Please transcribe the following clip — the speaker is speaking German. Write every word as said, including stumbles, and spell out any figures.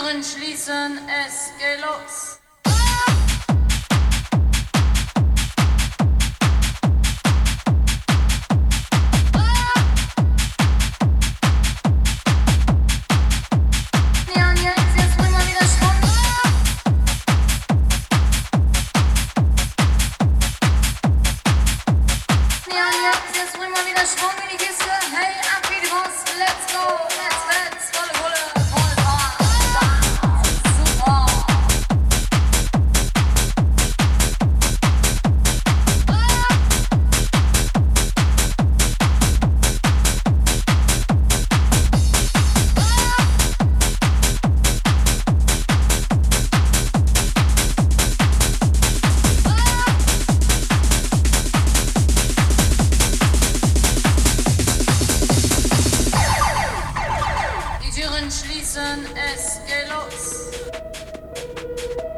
Türen schließen, es geht los. Ja, und jetzt, jetzt bringen wir wieder Schwung. Ja, und jetzt, jetzt bringen wir wieder Schwung in die Kiste. Hey, ab wie die Wurst, let's go, let's, let's, volle Bulle, voll Power, super. Die Türen schließen, es geht los.